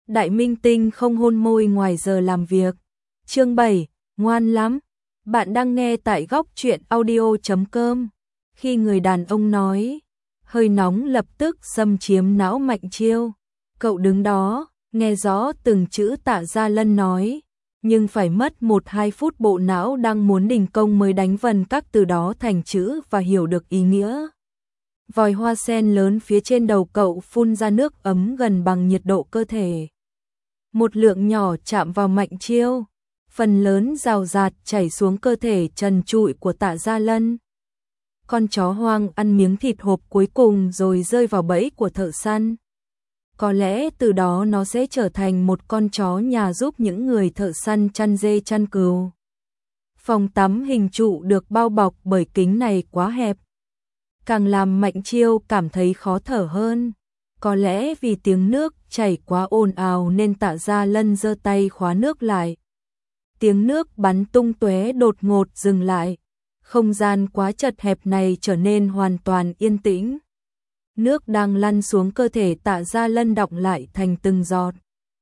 đại minh tinh không hôn môi ngoài giờ làm việc. Chương 7, ngoan lắm. Bạn đang nghe tại góc truyện audio.com. Khi người đàn ông nói, hơi nóng lập tức xâm chiếm não Mạnh Chiêu. Cậu đứng đó, nghe rõ từng chữ Tạ Gia Lân nói, nhưng phải mất 1-2 phút bộ não đang muốn đình công mới đánh vần các từ đó thành chữ và hiểu được ý nghĩa. Vòi hoa sen lớn phía trên đầu cậu phun ra nước ấm gần bằng nhiệt độ cơ thể. Một lượng nhỏ chạm vào Mạnh Chiêu, phần lớn rào rạt chảy xuống cơ thể trần trụi của Tạ Gia Lân. Con chó hoang ăn miếng thịt hộp cuối cùng rồi rơi vào bẫy của thợ săn. Có lẽ từ đó nó sẽ trở thành một con chó nhà giúp những người thợ săn chăn dê chăn cừu. Phòng tắm hình trụ được bao bọc bởi kính này quá hẹp, càng làm Mạnh Chiêu cảm thấy khó thở hơn. Có lẽ vì tiếng nước chảy quá ồn ào nên Tạ Gia Lân giơ tay khóa nước lại. Tiếng nước bắn tung tóe đột ngột dừng lại. Không gian quá chật hẹp này trở nên hoàn toàn yên tĩnh. Nước đang lăn xuống cơ thể Tạ Gia Lân đọng lại thành từng giọt,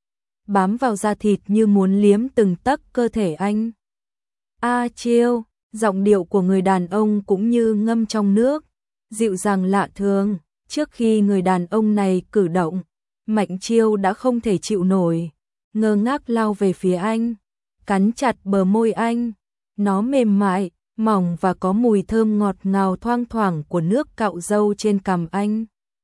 bám vào da thịt như muốn liếm từng tấc cơ thể anh. A Chiêu, giọng điệu của người đàn ông cũng như ngâm trong nước, dịu dàng lạ thường. Trước khi người đàn ông này cử động, Mạnh Chiêu đã không thể chịu nổi, ngơ ngác lao về phía anh, cắn chặt bờ môi anh. Nó mềm mại, mỏng và có mùi thơm ngọt ngào thoang thoảng của nước cạo râu trên cằm anh.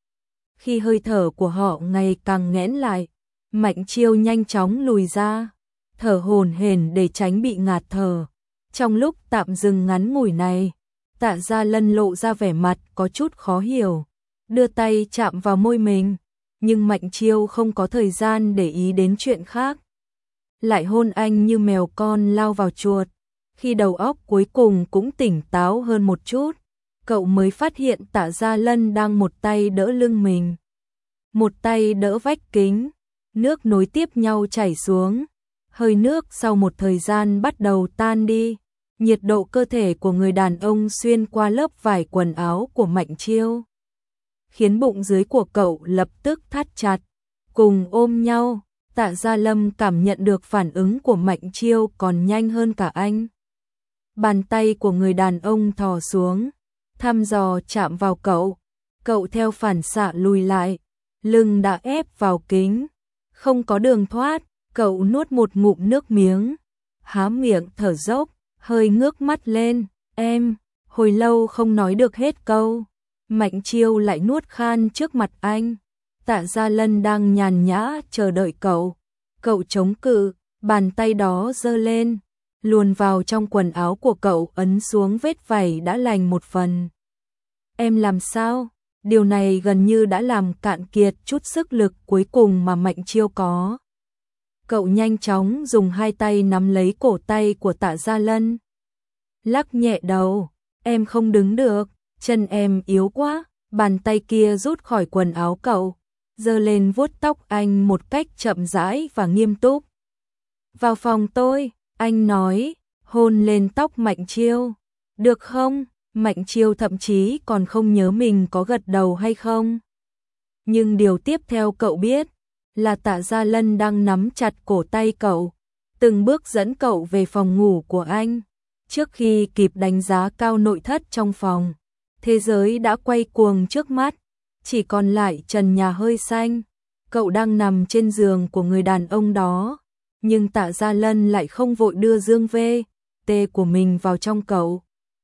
Khi hơi thở của họ ngày càng nghẽn lại, Mạnh Chiêu nhanh chóng lùi ra, thở hổn hển để tránh bị ngạt thở. Trong lúc tạm dừng ngắn ngủi này, Tạ Gia Lân lộ ra vẻ mặt có chút khó hiểu, đưa tay chạm vào môi mình, nhưng Mạnh Chiêu không có thời gian để ý đến chuyện khác. Lại hôn anh như mèo con lao vào chuột. Khi đầu óc cuối cùng cũng tỉnh táo hơn một chút, cậu mới phát hiện Tạ Gia Lân đang một tay đỡ lưng mình, một tay đỡ vách kính. Nước nối tiếp nhau chảy xuống, hơi nước sau một thời gian bắt đầu tan đi. Nhiệt độ cơ thể của người đàn ông xuyên qua lớp vải quần áo của Mạnh Chiêu, khiến bụng dưới của cậu lập tức thắt chặt, cùng ôm nhau. Tạ Gia Lâm cảm nhận được phản ứng của Mạnh Chiêu còn nhanh hơn cả anh. Bàn tay của người đàn ông thò xuống, thăm dò chạm vào cậu. Cậu theo phản xạ lùi lại, lưng đã ép vào kính, không có đường thoát. Cậu nuốt một ngụm nước miếng, há miệng thở dốc, hơi ngước mắt lên. Em, hồi lâu không nói được hết câu. Mạnh Chiêu lại nuốt khan trước mặt anh. Tạ Gia Lân đang nhàn nhã chờ đợi cậu. Cậu chống cự, bàn tay đó giơ lên, luồn vào trong quần áo của cậu, ấn xuống vết vảy đã lành một phần. Em làm sao? Điều này gần như đã làm cạn kiệt chút sức lực cuối cùng mà Mạnh Chiêu có. Cậu nhanh chóng dùng hai tay nắm lấy cổ tay của Tạ Gia Lân, lắc nhẹ đầu. Em không đứng được, chân em yếu quá. Bàn tay kia rút khỏi quần áo cậu, giơ lên vuốt tóc anh một cách chậm rãi và nghiêm túc. Vào phòng tôi, anh nói, hôn lên tóc Mạnh Chiêu. Được không? Mạnh Chiêu thậm chí còn không nhớ mình có gật đầu hay không. Nhưng điều tiếp theo cậu biết là Tạ Gia Lân đang nắm chặt cổ tay cậu, từng bước dẫn cậu về phòng ngủ của anh. Trước khi kịp đánh giá cao nội thất trong phòng, thế giới đã quay cuồng trước mắt, chỉ còn lại trần nhà hơi xanh. Cậu đang nằm trên giường của người đàn ông đó, nhưng Tạ Gia Lân lại không vội đưa dương VT của mình vào trong cậu.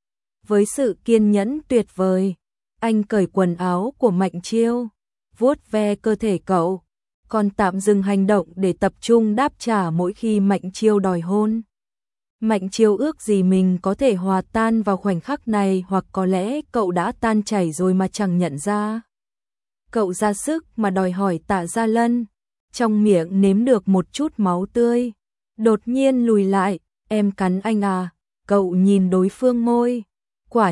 Với sự kiên nhẫn tuyệt vời, anh cởi quần áo của Mạnh Chiêu, vuốt ve cơ thể cậu, còn tạm dừng hành động để tập trung đáp trả mỗi khi Mạnh Chiêu đòi hôn. Mạnh Chiêu ước gì mình có thể hòa tan vào khoảnh khắc này, hoặc có lẽ cậu đã tan chảy rồi mà chẳng nhận ra. Cậu ra sức mà đòi hỏi Tạ Gia Lân, trong miệng nếm được một chút máu tươi, đột nhiên lùi lại. Em cắn anh à? Cậu nhìn đối phương môi, quả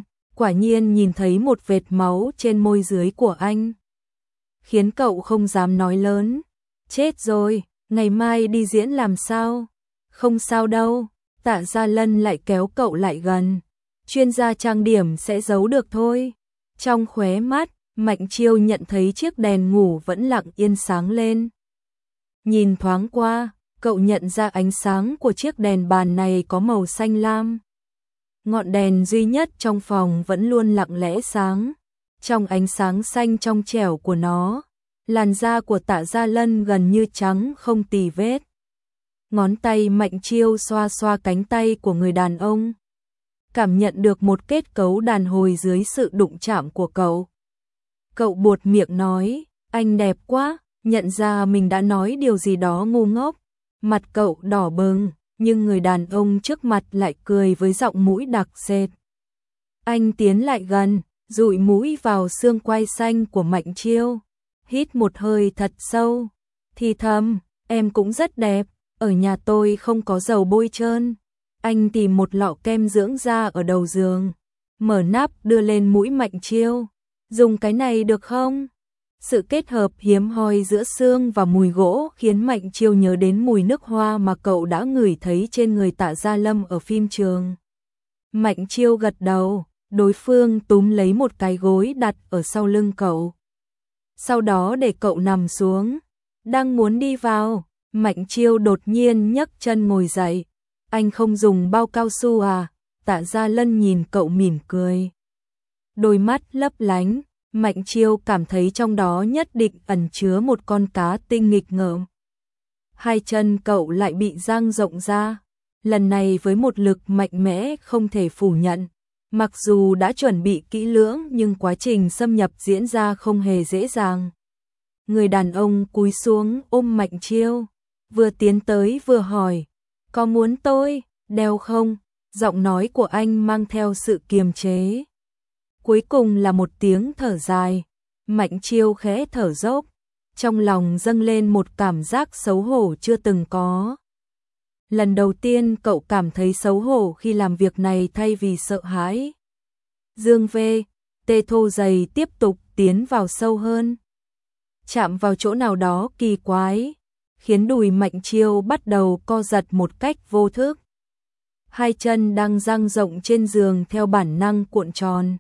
nhiên nhìn thấy một vệt máu trên môi dưới của anh, khiến cậu không dám nói lớn. Chết rồi, ngày mai đi diễn làm sao? Không sao đâu. Tạ Gia Lân lại kéo cậu lại gần. Chuyên gia trang điểm sẽ giấu được thôi. Trong khóe mắt, Mạnh Chiêu nhận thấy chiếc đèn ngủ vẫn lặng yên sáng lên. Nhìn thoáng qua, cậu nhận ra ánh sáng của chiếc đèn bàn này có màu xanh lam. Ngọn đèn duy nhất trong phòng vẫn luôn lặng lẽ sáng. Trong ánh sáng xanh trong trẻo của nó, làn da của Tạ Gia Lân gần như trắng không tì vết. Ngón tay Mạnh Chiêu xoa xoa cánh tay của người đàn ông, cảm nhận được một kết cấu đàn hồi dưới sự đụng chạm của cậu. Cậu buột miệng nói, anh đẹp quá, nhận ra mình đã nói điều gì đó ngu ngốc. Mặt cậu đỏ bừng, nhưng người đàn ông trước mặt lại cười với giọng mũi đặc sệt. Anh tiến lại gần, dụi mũi vào xương quai xanh của Mạnh Chiêu, hít một hơi thật sâu, thì thầm, em cũng rất đẹp, ở nhà tôi không có dầu bôi trơn. Anh tìm một lọ kem dưỡng da ở đầu giường, mở nắp đưa lên mũi Mạnh Chiêu, dùng cái này được không? Sự kết hợp hiếm hoi giữa xương và mùi gỗ khiến Mạnh Chiêu nhớ đến mùi nước hoa mà cậu đã ngửi thấy trên người Tạ Gia Lâm ở phim trường. Mạnh Chiêu gật đầu, đối phương túm lấy một cái gối đặt ở sau lưng cậu. Sau đó để cậu nằm xuống, đang muốn đi vào, Mạnh Chiêu đột nhiên nhấc chân ngồi dậy. Anh không dùng bao cao su à? Tạ Gia Lân nhìn cậu mỉm cười. Đôi mắt lấp lánh. Mạnh Chiêu cảm thấy trong đó nhất định ẩn chứa một con cá tinh nghịch ngợm. Hai chân cậu lại bị dang rộng ra, lần này với một lực mạnh mẽ không thể phủ nhận. Mặc dù đã chuẩn bị kỹ lưỡng nhưng quá trình xâm nhập diễn ra không hề dễ dàng. Người đàn ông cúi xuống ôm Mạnh Chiêu, vừa tiến tới vừa hỏi, có muốn tôi đeo không? Giọng nói của anh mang theo sự kiềm chế. Cuối cùng là một tiếng thở dài, Mạnh Chiêu khẽ thở dốc, trong lòng dâng lên một cảm giác xấu hổ chưa từng có. Lần đầu tiên cậu cảm thấy xấu hổ khi làm việc này thay vì sợ hãi. Dương Vê, tê thô dày tiếp tục tiến vào sâu hơn. Chạm vào chỗ nào đó kỳ quái, khiến đùi Mạnh Chiêu bắt đầu co giật một cách vô thức. Hai chân đang dang rộng trên giường theo bản năng cuộn tròn,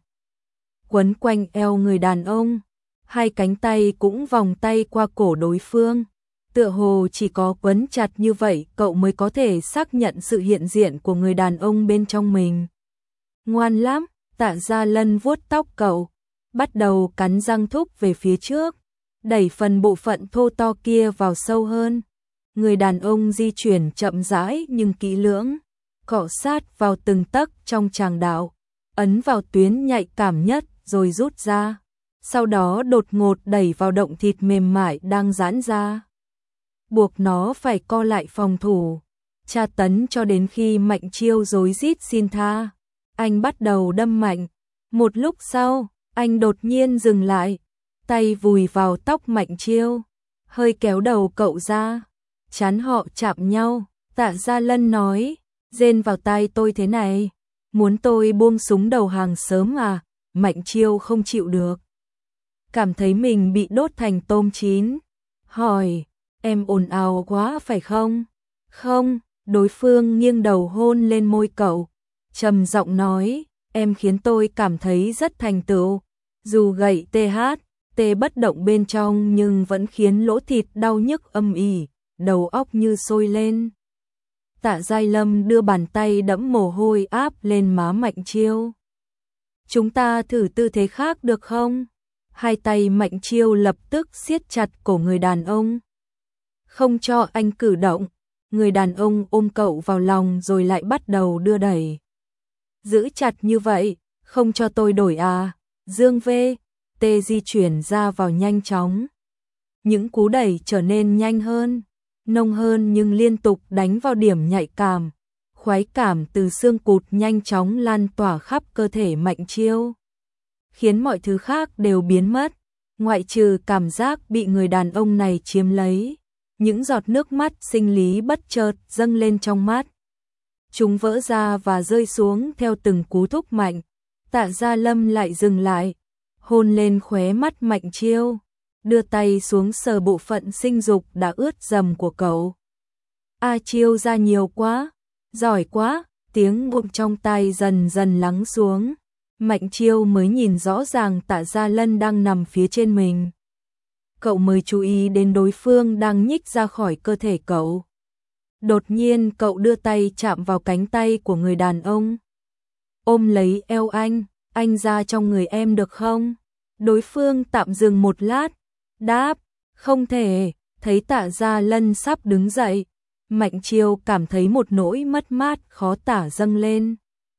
quấn quanh eo người đàn ông, hai cánh tay cũng vòng tay qua cổ đối phương. Tựa hồ chỉ có quấn chặt như vậy cậu mới có thể xác nhận sự hiện diện của người đàn ông bên trong mình. Ngoan lắm, Tạ Gia Lân vuốt tóc cậu, bắt đầu cắn răng thúc về phía trước, đẩy phần bộ phận thô to kia vào sâu hơn. Người đàn ông di chuyển chậm rãi nhưng kỹ lưỡng, cọ sát vào từng tấc trong tràng đạo, ấn vào tuyến nhạy cảm nhất rồi rút ra, sau đó đột ngột đẩy vào động thịt mềm mại đang giãn ra, buộc nó phải co lại phòng thủ, tra tấn cho đến khi Mạnh Chiêu rối rít xin tha. Anh bắt đầu đâm mạnh, một lúc sau, anh đột nhiên dừng lại, tay vùi vào tóc Mạnh Chiêu, hơi kéo đầu cậu ra, trán họ chạm nhau. Tạ Gia Lân nói, rên vào tai tôi thế này, muốn tôi buông súng đầu hàng sớm à? Mạnh Chiêu không chịu được, cảm thấy mình bị đốt thành tôm chín, hỏi, em ồn ào quá phải không? Không, đối phương nghiêng đầu hôn lên môi cậu, trầm giọng nói, em khiến tôi cảm thấy rất thành tựu, dù gậy THT bất động bên trong nhưng vẫn khiến lỗ thịt đau nhức âm ỉ, đầu óc như sôi lên. Tạ Giai Lâm đưa bàn tay đẫm mồ hôi áp lên má Mạnh Chiêu. Chúng ta thử tư thế khác được không? Hai tay Mạnh Chiêu lập tức siết chặt cổ người đàn ông, không cho anh cử động. Người đàn ông ôm cậu vào lòng rồi lại bắt đầu đưa đẩy. Giữ chặt như vậy, không cho tôi đổi à? Dương Vê, tê di chuyển ra vào nhanh chóng. Những cú đẩy trở nên nhanh hơn, nông hơn nhưng liên tục đánh vào điểm nhạy cảm. Khoái cảm từ xương cụt nhanh chóng lan tỏa khắp cơ thể Mạnh Chiêu, khiến mọi thứ khác đều biến mất, ngoại trừ cảm giác bị người đàn ông này chiếm lấy. Những giọt nước mắt sinh lý bất chợt dâng lên trong mắt. Chúng vỡ ra và rơi xuống theo từng cú thúc mạnh. Tạ Gia Lâm lại dừng lại, hôn lên khóe mắt Mạnh Chiêu, đưa tay xuống sờ bộ phận sinh dục đã ướt dầm của cậu. A Chiêu ra nhiều quá, giỏi quá, tiếng ngụm trong tai dần dần lắng xuống. Mạnh Chiêu mới nhìn rõ ràng Tạ Gia Lân đang nằm phía trên mình. cậu mới chú ý đến đối phương đang nhích ra khỏi cơ thể cậu. Đột nhiên cậu đưa tay chạm vào cánh tay của người đàn ông. Ôm lấy eo anh ra trong người em được không? Đối phương tạm dừng một lát, đáp, không thể. Thấy Tạ Gia Lân sắp đứng dậy, Mạnh Chiêu cảm thấy một nỗi mất mát khó tả dâng lên.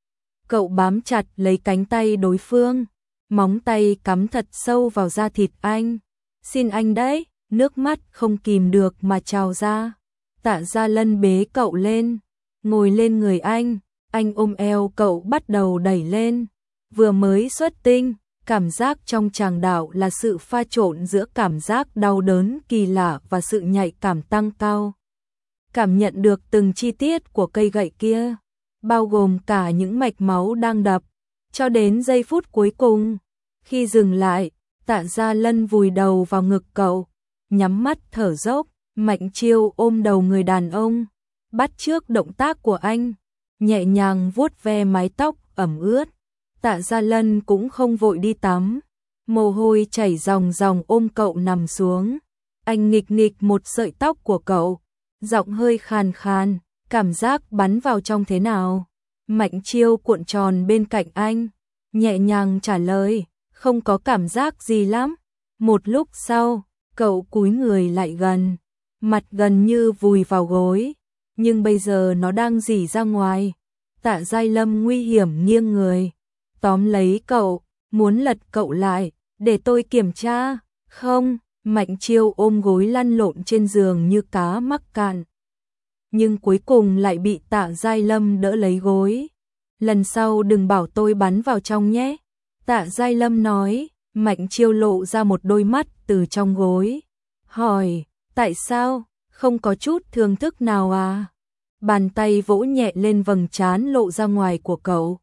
Cậu bám chặt lấy cánh tay đối phương, móng tay cắm thật sâu vào da thịt anh. Xin anh đấy, nước mắt không kìm được mà trào ra. Tạ Gia Lân bế cậu lên, ngồi lên người anh ôm eo cậu bắt đầu đẩy lên. Vừa mới xuất tinh, cảm giác trong tràng đạo là sự pha trộn giữa cảm giác đau đớn kỳ lạ và sự nhạy cảm tăng cao. Cảm nhận được từng chi tiết của cây gậy kia, bao gồm cả những mạch máu đang đập, cho đến giây phút cuối cùng. Khi dừng lại, Tạ Gia Lân vùi đầu vào ngực cậu, nhắm mắt thở dốc. Mạnh Chiêu ôm đầu người đàn ông, bắt chước động tác của anh, nhẹ nhàng vuốt ve mái tóc ẩm ướt. Tạ Gia Lân cũng không vội đi tắm, mồ hôi chảy ròng ròng ôm cậu nằm xuống. Anh nghịch nghịch một sợi tóc của cậu, giọng hơi khàn khàn, cảm giác bắn vào trong thế nào? Mạnh Chiêu cuộn tròn bên cạnh anh, nhẹ nhàng trả lời, không có cảm giác gì lắm. Một lúc sau, cậu cúi người lại gần, mặt gần như vùi vào gối, nhưng bây giờ nó đang rỉ ra ngoài. Tạ Giai Lâm nguy hiểm nghiêng người, tóm lấy cậu, muốn lật cậu lại, để tôi kiểm tra. Không, Mạnh Chiêu ôm gối lăn lộn trên giường như cá mắc cạn. Nhưng cuối cùng lại bị Tạ Giai Lâm đỡ lấy gối. Lần sau đừng bảo tôi bắn vào trong nhé. Tạ Giai Lâm nói. Mạnh Chiêu lộ ra một đôi mắt từ trong gối, hỏi, tại sao, không có chút thương thức nào à? Bàn tay vỗ nhẹ lên vầng trán lộ ra ngoài của cậu.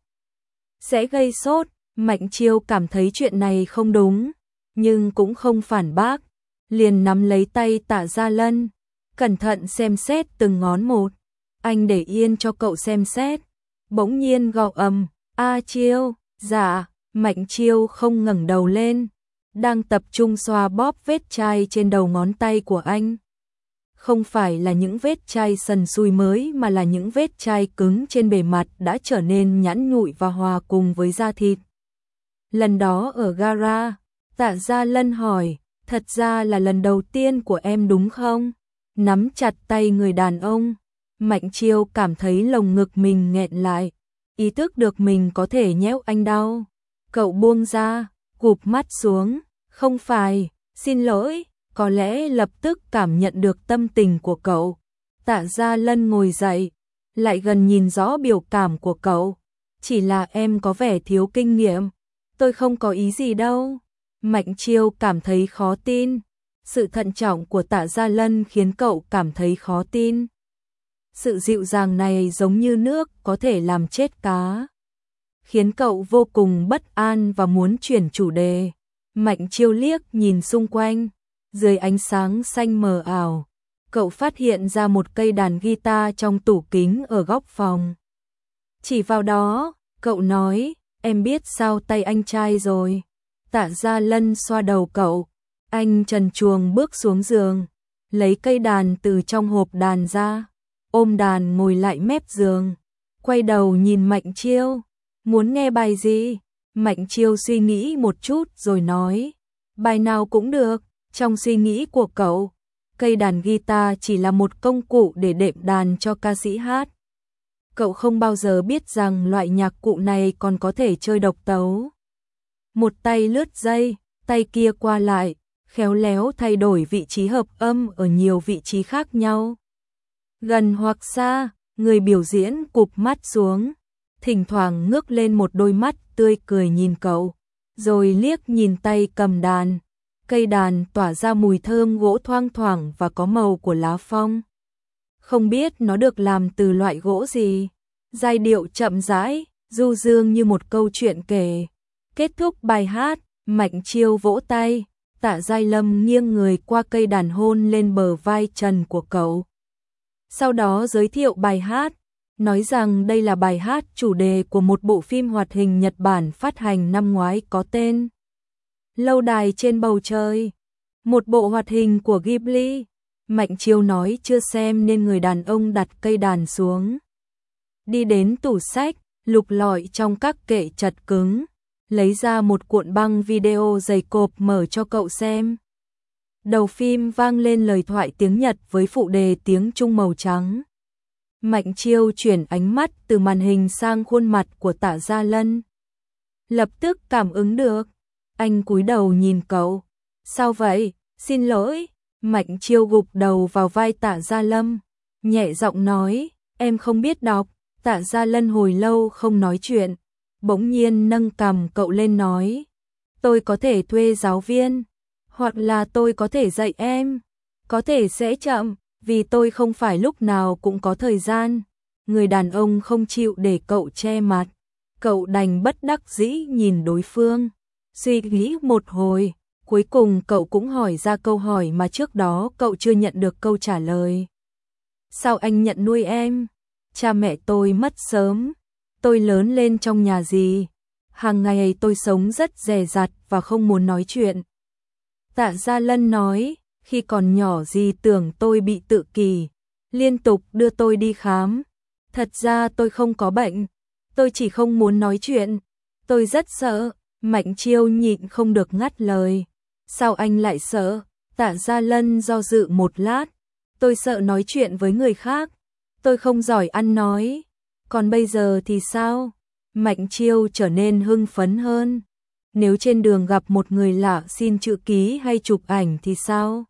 Sẽ gây sốt. Mạnh Chiêu cảm thấy chuyện này không đúng, nhưng cũng không phản bác, liền nắm lấy tay Tạ Gia Lân, cẩn thận xem xét từng ngón một. Anh để yên cho cậu xem xét, bỗng nhiên gọi ầm, "A Chiêu." "Dạ." Mạnh Chiêu không ngẩng đầu lên, đang tập trung xoa bóp vết chai trên đầu ngón tay của anh. Không phải là những vết chai sần sùi mới mà là những vết chai cứng trên bề mặt đã trở nên nhẵn nhụi và hòa cùng với da thịt. Lần đó ở gara, Tạ Gia Lân hỏi, thật ra là lần đầu tiên của em đúng không? Nắm chặt tay người đàn ông, Mạnh Chiêu cảm thấy lồng ngực mình nghẹn lại, ý thức được mình có thể nhéo anh đau. Cậu buông ra, gục mắt xuống, không phải, xin lỗi, có lẽ lập tức cảm nhận được tâm tình của cậu. Tạ Gia Lân ngồi dậy, lại gần nhìn rõ biểu cảm của cậu. Chỉ là em có vẻ thiếu kinh nghiệm, tôi không có ý gì đâu. Mạnh Chiêu cảm thấy khó tin, sự thận trọng của Tạ Gia Lân khiến cậu cảm thấy khó tin. Sự dịu dàng này giống như nước có thể làm chết cá, khiến cậu vô cùng bất an và muốn chuyển chủ đề. Mạnh Chiêu liếc nhìn xung quanh, dưới ánh sáng xanh mờ ảo, cậu phát hiện ra một cây đàn guitar trong tủ kính ở góc phòng. Chỉ vào đó, cậu nói, em biết sao tay anh trai rồi. Tạ Gia Lân xoa đầu cậu, anh trần truồng bước xuống giường, lấy cây đàn từ trong hộp đàn ra, ôm đàn ngồi lại mép giường, quay đầu nhìn Mạnh Chiêu. Muốn nghe bài gì? Mạnh Chiêu suy nghĩ một chút rồi nói, bài nào cũng được. Trong suy nghĩ của cậu, cây đàn guitar chỉ là một công cụ để đệm đàn cho ca sĩ hát. Cậu không bao giờ biết rằng loại nhạc cụ này còn có thể chơi độc tấu. Một tay lướt dây, tay kia qua lại, khéo léo thay đổi vị trí hợp âm ở nhiều vị trí khác nhau. Gần hoặc xa, người biểu diễn cụp mắt xuống, thỉnh thoảng ngước lên một đôi mắt tươi cười nhìn cậu, rồi liếc nhìn tay cầm đàn. Cây đàn tỏa ra mùi thơm gỗ thoang thoảng và có màu của lá phong. Không biết nó được làm từ loại gỗ gì. Giai điệu chậm rãi, du dương như một câu chuyện kể. Kết thúc bài hát, Mạnh Chiêu vỗ tay, Tạ Giai Lâm nghiêng người qua cây đàn hôn lên bờ vai trần của cậu. Sau đó giới thiệu bài hát, nói rằng đây là bài hát chủ đề của một bộ phim hoạt hình Nhật Bản phát hành năm ngoái có tên Lâu đài trên bầu trời. Một bộ hoạt hình của Ghibli. Mạnh Chiêu nói chưa xem nên người đàn ông đặt cây đàn xuống. Đi đến tủ sách, lục lọi trong các kệ chật cứng, lấy ra một cuộn băng video dày cộp mở cho cậu xem. Đầu phim vang lên lời thoại tiếng Nhật với phụ đề tiếng Trung màu trắng. Mạnh Chiêu chuyển ánh mắt từ màn hình sang khuôn mặt của Tạ Gia Lân. Lập tức cảm ứng được. Anh cúi đầu nhìn cậu. Sao vậy? Xin lỗi. Mạnh Chiêu gục đầu vào vai Tạ Gia Lâm, nhẹ giọng nói, em không biết đọc. Tạ Gia Lân hồi lâu không nói chuyện, bỗng nhiên nâng cằm cậu lên nói, tôi có thể thuê giáo viên, hoặc là tôi có thể dạy em, có thể sẽ chậm, vì tôi không phải lúc nào cũng có thời gian. Người đàn ông không chịu để cậu che mặt, cậu đành bất đắc dĩ nhìn đối phương, suy nghĩ một hồi. Cuối cùng cậu cũng hỏi ra câu hỏi mà trước đó cậu chưa nhận được câu trả lời. Sao anh nhận nuôi em? Cha mẹ tôi mất sớm. Tôi lớn lên trong nhà gì? Hàng ngày tôi sống rất dè dặt và không muốn nói chuyện. Tạ Gia Lân nói, khi còn nhỏ dì tưởng tôi bị tự kỷ, liên tục đưa tôi đi khám. Thật ra tôi không có bệnh, tôi chỉ không muốn nói chuyện. Tôi rất sợ. Mạnh Chiêu nhịn không được ngắt lời. Sao anh lại sợ? Tạ Gia Lân do dự một lát. Tôi sợ nói chuyện với người khác. Tôi không giỏi ăn nói. Còn bây giờ thì sao? Mạnh Chiêu trở nên hưng phấn hơn. Nếu trên đường gặp một người lạ xin chữ ký hay chụp ảnh thì sao?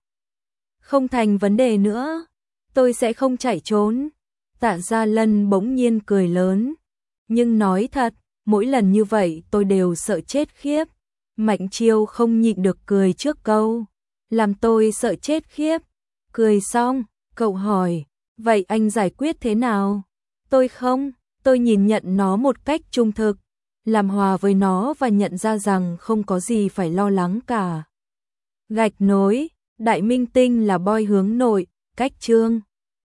Không thành vấn đề nữa. Tôi sẽ không chạy trốn. Tạ Gia Lân bỗng nhiên cười lớn. Nhưng nói thật, mỗi lần như vậy tôi đều sợ chết khiếp. Mạnh Chiêu không nhịn được cười trước câu, làm tôi sợ chết khiếp. Cười xong, cậu hỏi, vậy anh giải quyết thế nào? Tôi nhìn nhận nó một cách trung thực, làm hòa với nó và nhận ra rằng không có gì phải lo lắng cả. Gạch nối, Đại Minh Tinh là boy hướng nội, cách chương.